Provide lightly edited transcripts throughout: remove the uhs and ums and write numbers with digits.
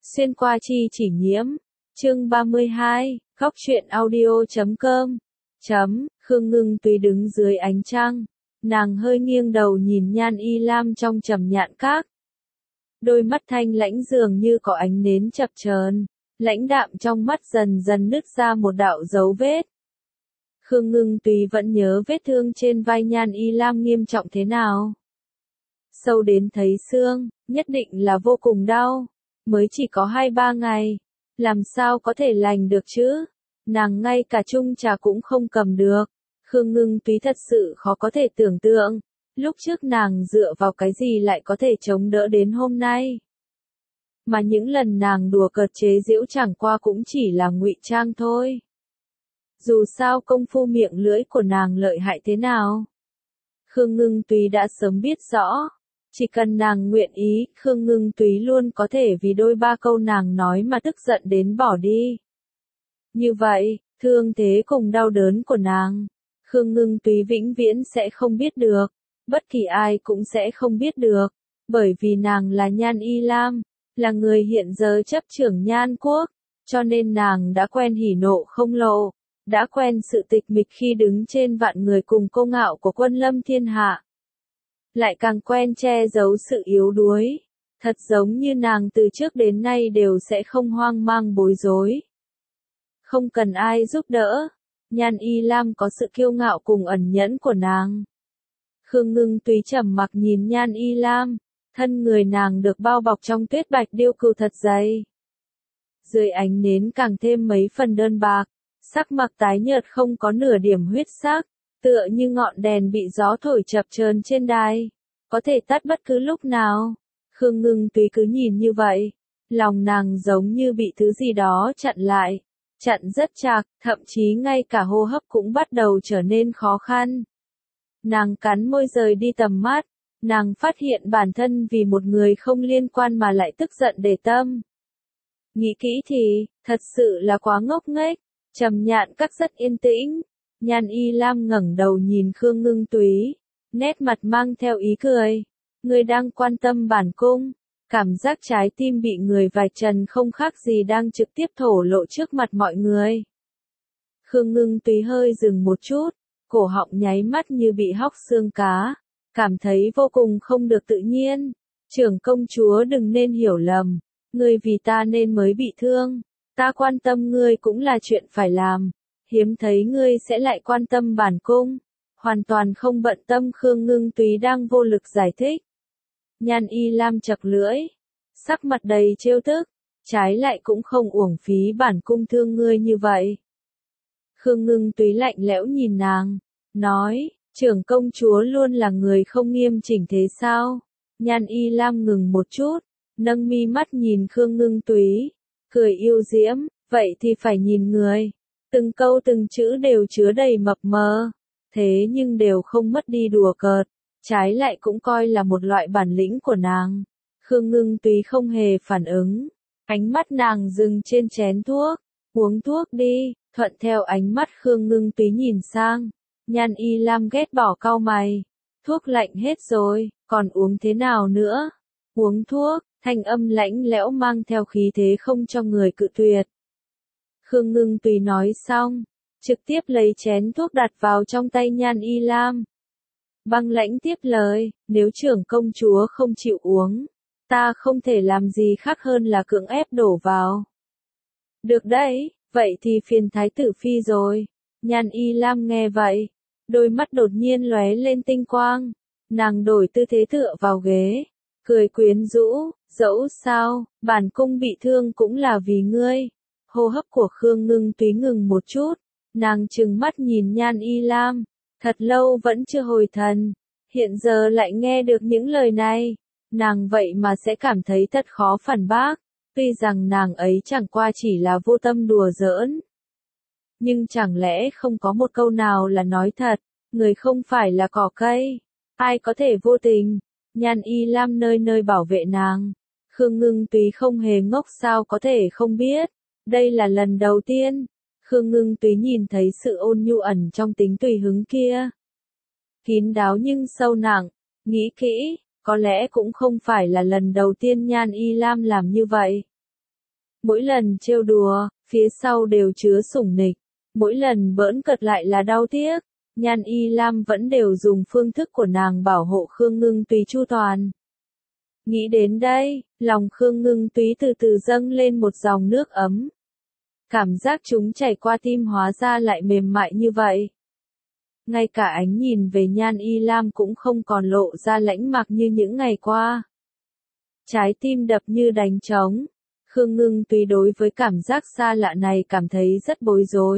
Xuyên qua chi chỉ nhiễm. Chương 32, góc truyện audio.com. Khương Ngưng Tùy đứng dưới ánh trăng. Nàng hơi nghiêng đầu nhìn Nhan Y Lam trong trầm nhạn các. Đôi mắt thanh lãnh dường như có ánh nến chập chờn, lãnh đạm trong mắt dần dần nứt ra một đạo dấu vết. Khương Ngưng Tùy vẫn nhớ vết thương trên vai Nhan Y Lam nghiêm trọng thế nào. Sâu đến thấy xương, nhất định là vô cùng đau. Mới chỉ có 2-3 ngày, làm sao có thể lành được chứ? Nàng ngay cả chung trà cũng không cầm được. Khương Ngưng Túy thật sự khó có thể tưởng tượng, lúc trước nàng dựa vào cái gì lại có thể chống đỡ đến hôm nay. Mà những lần nàng đùa cợt chế giễu chẳng qua cũng chỉ là ngụy trang thôi. Dù sao công phu miệng lưỡi của nàng lợi hại thế nào, Khương Ngưng Túy đã sớm biết rõ. Chỉ cần nàng nguyện ý, Khương Ngưng Túy luôn có thể vì đôi ba câu nàng nói mà tức giận đến bỏ đi. Như vậy, thương thế cùng đau đớn của nàng, Khương Ngưng Túy vĩnh viễn sẽ không biết được, bất kỳ ai cũng sẽ không biết được, bởi vì nàng là Nhan Y Lam, là người hiện giờ chấp trưởng Nhan Quốc, cho nên nàng đã quen hỉ nộ không lộ, đã quen sự tịch mịch khi đứng trên vạn người cùng cô ngạo của quân lâm thiên hạ. Lại càng quen che giấu sự yếu đuối, thật giống như nàng từ trước đến nay đều sẽ không hoang mang bối rối. Không cần ai giúp đỡ, Nhan Y Lam có sự kiêu ngạo cùng ẩn nhẫn của nàng. Khương Ngưng Túy trầm mặc nhìn Nhan Y Lam, thân người nàng được bao bọc trong tuyết bạch điêu cừu thật dày. Dưới ánh nến càng thêm mấy phần đơn bạc, sắc mặt tái nhợt không có nửa điểm huyết sắc. Tựa như ngọn đèn bị gió thổi chập chờn trên đài, có thể tắt bất cứ lúc nào. Khương Ngưng Túy cứ nhìn như vậy, lòng nàng giống như bị thứ gì đó chặn lại, chặn rất chặt, thậm chí ngay cả hô hấp cũng bắt đầu trở nên khó khăn. Nàng cắn môi rời đi tầm mắt, nàng phát hiện bản thân vì một người không liên quan mà lại tức giận để tâm. Nghĩ kỹ thì, thật sự là quá ngốc nghếch. Trầm nhạn các rất yên tĩnh. Nhan Y Lam ngẩng đầu nhìn Khương Ngưng Túy, nét mặt mang theo ý cười. Người đang quan tâm bản cung, cảm giác trái tim bị người vạch trần không khác gì đang trực tiếp thổ lộ trước mặt mọi người. Khương Ngưng Túy hơi dừng một chút, cổ họng nháy mắt như bị hóc xương cá, cảm thấy vô cùng không được tự nhiên. Trưởng công chúa đừng nên hiểu lầm, ngươi vì ta nên mới bị thương, ta quan tâm ngươi cũng là chuyện phải làm. Hiếm thấy ngươi sẽ lại quan tâm bản cung, hoàn toàn không bận tâm. Khương Ngưng Túy đang vô lực giải thích. Nhan Y Lam chật lưỡi, sắc mặt đầy trêu tức, trái lại cũng không uổng phí bản cung thương ngươi như vậy. Khương Ngưng Túy lạnh lẽo nhìn nàng, nói, trưởng công chúa luôn là người không nghiêm chỉnh thế sao? Nhan Y Lam ngừng một chút, nâng mi mắt nhìn Khương Ngưng Túy, cười yêu diễm, vậy thì phải nhìn người. Từng câu từng chữ đều chứa đầy mập mờ, thế nhưng đều không mất đi đùa cợt, trái lại cũng coi là một loại bản lĩnh của nàng. Khương Ngưng Túy không hề phản ứng, ánh mắt nàng dừng trên chén thuốc, uống thuốc đi. Thuận theo ánh mắt Khương Ngưng Túy nhìn sang, Nhan Y Lam ghét bỏ cau mày, thuốc lạnh hết rồi, còn uống thế nào nữa? Uống thuốc, thanh âm lãnh lẽo mang theo khí thế không cho người cự tuyệt. Khương Ngưng Túy nói xong, trực tiếp lấy chén thuốc đặt vào trong tay Nhan Y Lam. Băng lãnh tiếp lời, nếu trưởng công chúa không chịu uống, ta không thể làm gì khác hơn là cưỡng ép đổ vào. Được đấy, vậy thì phiền thái tử phi rồi. Nhan Y Lam nghe vậy, đôi mắt đột nhiên lóe lên tinh quang, nàng đổi tư thế tựa vào ghế, cười quyến rũ, dẫu sao, bản cung bị thương cũng là vì ngươi. Hô hấp của Khương Ngưng Túy ngừng một chút, nàng trừng mắt nhìn Nhan Y Lam, thật lâu vẫn chưa hồi thần, hiện giờ lại nghe được những lời này, nàng vậy mà sẽ cảm thấy thật khó phản bác, tuy rằng nàng ấy chẳng qua chỉ là vô tâm đùa giỡn. Nhưng chẳng lẽ không có một câu nào là nói thật, người không phải là cỏ cây, ai có thể vô tình. Nhan Y Lam nơi nơi bảo vệ nàng, Khương Ngưng Túy không hề ngốc sao có thể không biết. Đây là lần đầu tiên, Khương Ngưng Túy nhìn thấy sự ôn nhu ẩn trong tính tùy hứng kia. Kín đáo nhưng sâu nặng, nghĩ kỹ, có lẽ cũng không phải là lần đầu tiên Nhan Y Lam làm như vậy. Mỗi lần trêu đùa, phía sau đều chứa sủng nịch. Mỗi lần bỡn cợt lại là đau tiếc. Nhan Y Lam vẫn đều dùng phương thức của nàng bảo hộ Khương Ngưng Túy chu toàn. Nghĩ đến đây, lòng Khương Ngưng Túy từ từ dâng lên một dòng nước ấm. Cảm giác chúng chảy qua tim hóa ra lại mềm mại như vậy. Ngay cả ánh nhìn về Nhan Y Lam cũng không còn lộ ra lãnh mặc như những ngày qua. Trái tim đập như đánh trống. Khương Ngưng Túy đối với cảm giác xa lạ này cảm thấy rất bối rối.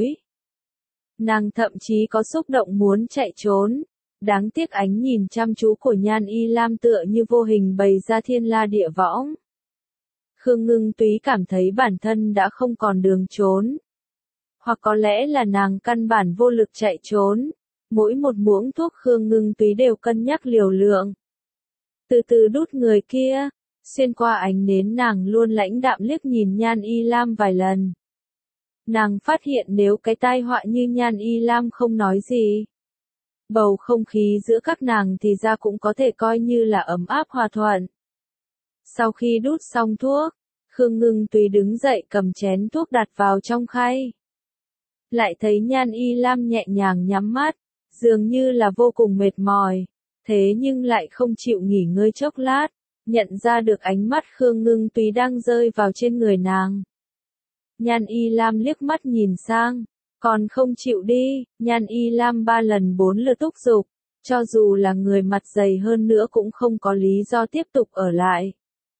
Nàng thậm chí có xúc động muốn chạy trốn. Đáng tiếc ánh nhìn chăm chú của Nhan Y Lam tựa như vô hình bày ra thiên la địa võng. Khương Ngưng Túy cảm thấy bản thân đã không còn đường trốn. Hoặc có lẽ là nàng căn bản vô lực chạy trốn. Mỗi một muỗng thuốc Khương Ngưng Túy đều cân nhắc liều lượng. Từ từ đút người kia, xuyên qua ánh nến nàng luôn lãnh đạm liếc nhìn Nhan Y Lam vài lần. Nàng phát hiện nếu cái tai họa như Nhan Y Lam không nói gì, bầu không khí giữa các nàng thì ra cũng có thể coi như là ấm áp hòa thuận. Sau khi đút xong thuốc, Khương Ngưng Túy đứng dậy cầm chén thuốc đặt vào trong khay. Lại thấy Nhan Y Lam nhẹ nhàng nhắm mắt, dường như là vô cùng mệt mỏi, thế nhưng lại không chịu nghỉ ngơi chốc lát, nhận ra được ánh mắt Khương Ngưng Túy đang rơi vào trên người nàng. Nhan Y Lam liếc mắt nhìn sang, còn không chịu đi. Nhan Y Lam 3 lần 4 lượt thúc giục, cho dù là người mặt dày hơn nữa cũng không có lý do tiếp tục ở lại.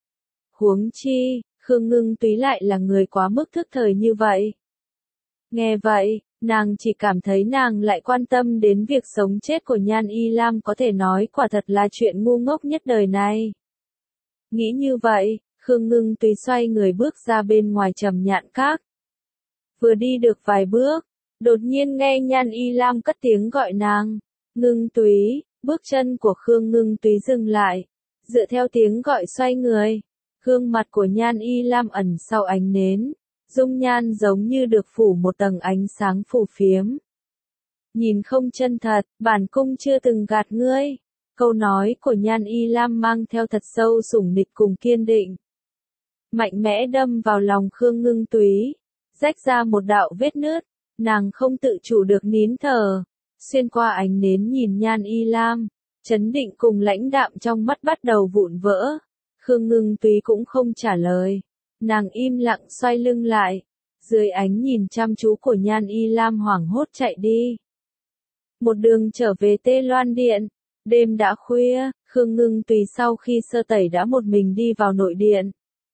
Huống chi, Khương Ngưng Túy lại là người quá mức thức thời như vậy. Nghe vậy, nàng chỉ cảm thấy nàng lại quan tâm đến việc sống chết của Nhan Y Lam, có thể nói quả thật là chuyện ngu ngốc nhất đời này. Nghĩ như vậy, Khương Ngưng Túy xoay người bước ra bên ngoài Trầm Nhạn Các. Vừa đi được vài bước, đột nhiên nghe Nhan Y Lam cất tiếng gọi nàng. Ngưng Túy. Bước chân của Khương Ngưng Túy dừng lại, dựa theo tiếng gọi xoay người. Gương mặt của Nhan Y Lam ẩn sau ánh nến, dung nhan giống như được phủ một tầng ánh sáng phù phiếm. Nhìn không chân thật, bản cung chưa từng gạt ngươi. Câu nói của Nhan Y Lam mang theo thật sâu sủng nịch cùng kiên định. Mạnh mẽ đâm vào lòng Khương Ngưng Túy, rách ra một đạo vết nứt, nàng không tự chủ được nín thở, xuyên qua ánh nến nhìn Nhan Y Lam, chấn định cùng lãnh đạm trong mắt bắt đầu vụn vỡ. Khương Ngưng Túy cũng không trả lời, nàng im lặng xoay lưng lại, dưới ánh nhìn chăm chú của Nhan Y Lam hoảng hốt chạy đi. Một đường trở về Tê Loan Điện, đêm đã khuya, Khương Ngưng Túy sau khi sơ tẩy đã một mình đi vào nội điện.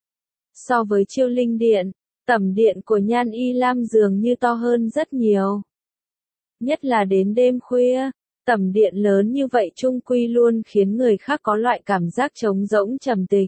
So với Chiêu Linh Điện, tẩm điện của Nhan Y Lam dường như to hơn rất nhiều. Nhất là đến đêm khuya, tẩm điện lớn như vậy chung quy luôn khiến người khác có loại cảm giác trống rỗng trầm tịch.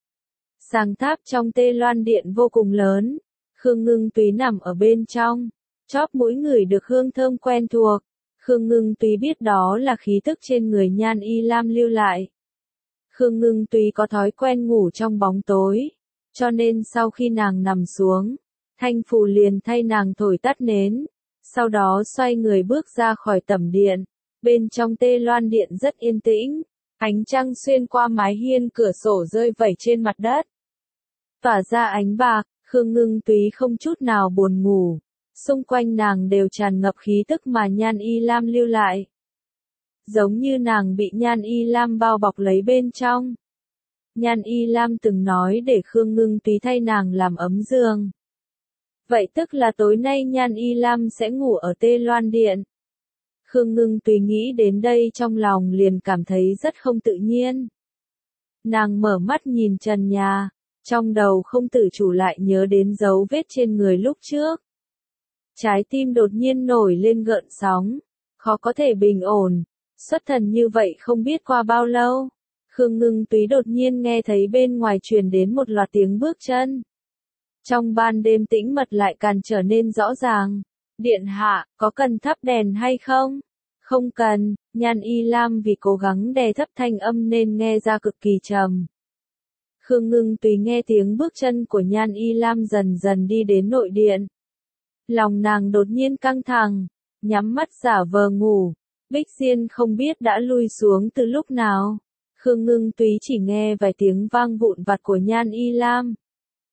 Sàng tháp trong Tê Loan Điện vô cùng lớn, Khương Ngưng Túy nằm ở bên trong, chóp mũi ngửi được hương thơm quen thuộc. Khương Ngưng Túy biết đó là khí tức trên người Nhan Y Lam lưu lại. Khương Ngưng Túy có thói quen ngủ trong bóng tối, cho nên sau khi nàng nằm xuống, Thanh Phù liền thay nàng thổi tắt nến, sau đó xoay người bước ra khỏi tẩm điện. Bên trong Tê Loan Điện rất yên tĩnh, ánh trăng xuyên qua mái hiên cửa sổ rơi vẩy trên mặt đất. Tỏa ra ánh bạc, Khương Ngưng Túy không chút nào buồn ngủ, xung quanh nàng đều tràn ngập khí tức mà Nhan Y Lam lưu lại. Giống như nàng bị Nhan Y Lam bao bọc lấy bên trong. Nhan Y Lam từng nói để Khương Ngưng Túy thay nàng làm ấm giường. Vậy tức là tối nay Nhan Y Lam sẽ ngủ ở Tê Loan Điện. Khương Ngưng Túy nghĩ đến đây trong lòng liền cảm thấy rất không tự nhiên. Nàng mở mắt nhìn trần nhà, trong đầu không tự chủ lại nhớ đến dấu vết trên người lúc trước. Trái tim đột nhiên nổi lên gợn sóng, khó có thể bình ổn, xuất thần như vậy không biết qua bao lâu. Khương Ngưng Túy đột nhiên nghe thấy bên ngoài truyền đến một loạt tiếng bước chân. Trong ban đêm tĩnh mật lại càng trở nên rõ ràng. Điện hạ, có cần thắp đèn hay không? Không cần. Nhan Y Lam vì cố gắng đè thấp thanh âm nên nghe ra cực kỳ trầm. Khương Ngưng Túy nghe tiếng bước chân của Nhan Y Lam dần dần đi đến nội điện. Lòng nàng đột nhiên căng thẳng, nhắm mắt giả vờ ngủ. Bích Diên không biết đã lui xuống từ lúc nào. Khương Ngưng Túy chỉ nghe vài tiếng vang vụn vặt của Nhan Y Lam.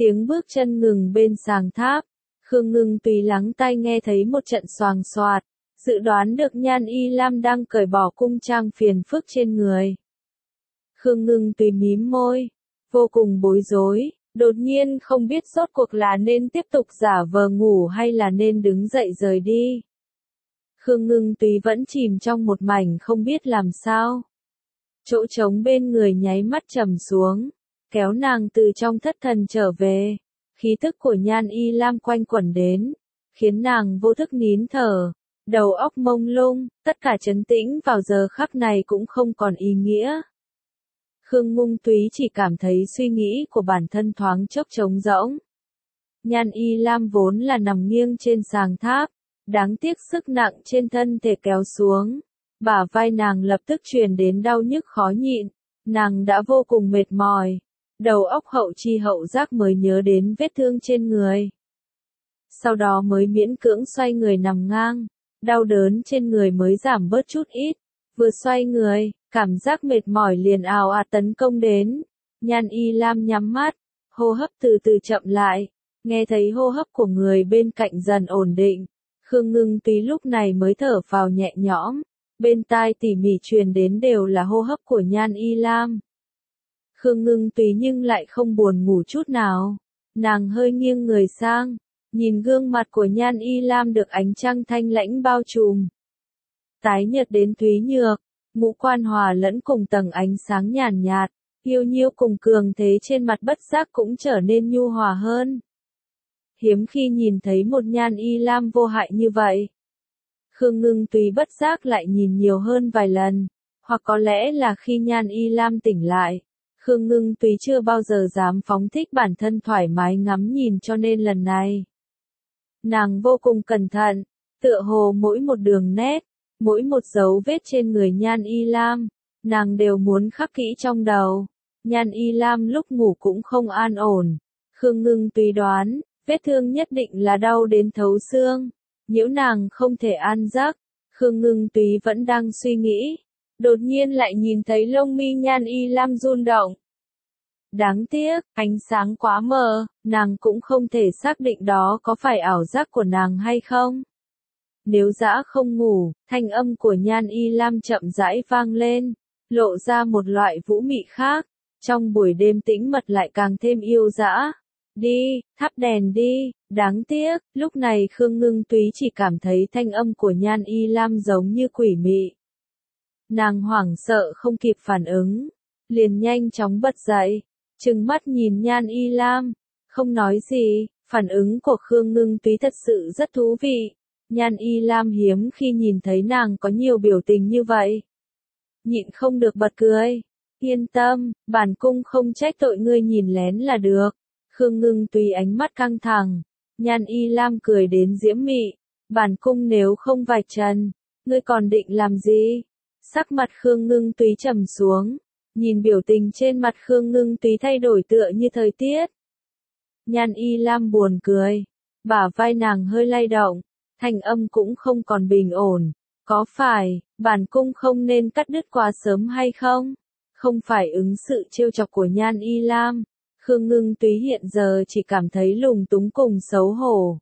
Tiếng bước chân ngừng bên sàng tháp. Khương Ngưng Tùy lắng tai nghe thấy một trận xoàng xoạt, dự đoán được Nhan Y Lam đang cởi bỏ cung trang phiền phức trên người. Khương Ngưng Tùy mím môi, vô cùng bối rối, đột nhiên không biết rốt cuộc là nên tiếp tục giả vờ ngủ hay là nên đứng dậy rời đi. Khương Ngưng Tùy vẫn chìm trong một mảnh không biết làm sao. Chỗ trống bên người nháy mắt trầm xuống, kéo nàng từ trong thất thần trở về. Khí tức của Nhan Y Lam quanh quẩn đến, khiến nàng vô thức nín thở, đầu óc mông lung, tất cả trấn tĩnh vào giờ khắc này cũng không còn ý nghĩa. Khương Ngưng Tùy chỉ cảm thấy suy nghĩ của bản thân thoáng chốc trống rỗng. Nhan Y Lam vốn là nằm nghiêng trên sàng tháp, đáng tiếc sức nặng trên thân thể kéo xuống, bả vai nàng lập tức truyền đến đau nhức khó nhịn, nàng đã vô cùng mệt mỏi. Đầu óc hậu chi hậu giác mới nhớ đến vết thương trên người. Sau đó mới miễn cưỡng xoay người nằm ngang, đau đớn trên người mới giảm bớt chút ít. Vừa xoay người, cảm giác mệt mỏi liền ào ạt tấn công đến. Nhan Y Lam nhắm mắt, hô hấp từ từ chậm lại, nghe thấy hô hấp của người bên cạnh dần ổn định. Khương Ngưng Tùy lúc này mới thở vào nhẹ nhõm, bên tai tỉ mỉ truyền đến đều là hô hấp của Nhan Y Lam. Khương Ngưng Tùy nhưng lại không buồn ngủ chút nào. Nàng hơi nghiêng người sang, nhìn gương mặt của Nhan Y Lam được ánh trăng thanh lãnh bao trùm. Tái nhợt đến thúy nhược, ngũ quan hòa lẫn cùng tầng ánh sáng nhàn nhạt, yêu nhiêu cùng cường thế trên mặt bất giác cũng trở nên nhu hòa hơn. Hiếm khi nhìn thấy một Nhan Y Lam vô hại như vậy. Khương Ngưng Tùy bất giác lại nhìn nhiều hơn vài lần, hoặc có lẽ là khi Nhan Y Lam tỉnh lại. Khương Ngưng Tùy chưa bao giờ dám phóng thích bản thân thoải mái ngắm nhìn cho nên lần này. Nàng vô cùng cẩn thận, tựa hồ mỗi một đường nét, mỗi một dấu vết trên người Nhan Y Lam, nàng đều muốn khắc kỹ trong đầu. Nhan Y Lam lúc ngủ cũng không an ổn. Khương Ngưng Tùy đoán, vết thương nhất định là đau đến thấu xương, nhiễu nàng không thể an giấc. Khương Ngưng Tùy vẫn đang suy nghĩ. Đột nhiên lại nhìn thấy lông mi Nhan Y Lam run động. Đáng tiếc, ánh sáng quá mờ, nàng cũng không thể xác định đó có phải ảo giác của nàng hay không. Nếu dã không ngủ, thanh âm của Nhan Y Lam chậm rãi vang lên, lộ ra một loại vũ mị khác, trong buổi đêm tĩnh mật lại càng thêm yêu dã. Đi, thắp đèn đi, đáng tiếc, lúc này Khương Ngưng Tùy chỉ cảm thấy thanh âm của Nhan Y Lam giống như quỷ mị. Nàng hoảng sợ không kịp phản ứng, liền nhanh chóng bật dậy, trừng mắt nhìn Nhan Y Lam, không nói gì. Phản ứng của Khương Ngưng Tùy thật sự rất thú vị. Nhan Y Lam hiếm khi nhìn thấy nàng có nhiều biểu tình như vậy. Nhịn không được bật cười. Yên tâm, bản cung không trách tội ngươi nhìn lén là được. Khương Ngưng Tùy ánh mắt căng thẳng. Nhan Y Lam cười đến diễm mị. Bản cung nếu không vạch trần, ngươi còn định làm gì? Sắc mặt Khương Ngưng Tùy trầm xuống, nhìn biểu tình trên mặt Khương Ngưng Tùy thay đổi tựa như thời tiết. Nhan Y Lam buồn cười, bả vai nàng hơi lay động, thanh âm cũng không còn bình ổn. Có phải, bản cung không nên cắt đứt quá sớm hay không? Không phải ứng sự trêu chọc của Nhan Y Lam, Khương Ngưng Tùy hiện giờ chỉ cảm thấy lúng túng cùng xấu hổ.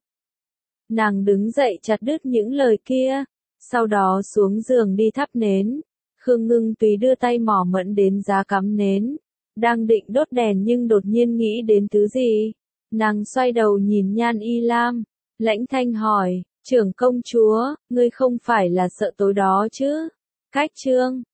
Nàng đứng dậy chặt đứt những lời kia. Sau đó xuống giường đi thắp nến. Khương Ngưng Tùy đưa tay mỏ mẫm đến giá cắm nến. Đang định đốt đèn nhưng đột nhiên nghĩ đến thứ gì. Nàng xoay đầu nhìn Nhan Y Lam. Lãnh thanh hỏi, trưởng công chúa, ngươi không phải là sợ tối đó chứ? Cách chương